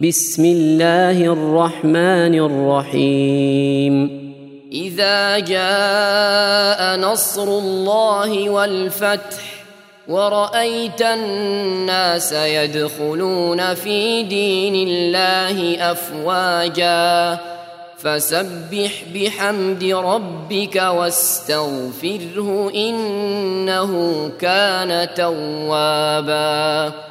بسم الله الرحمن الرحيم. إذا جاء نصر الله والفتح ورأيت الناس يدخلون في دين الله أفواجا فسبح بحمد ربك واستغفره إنه كان توابا.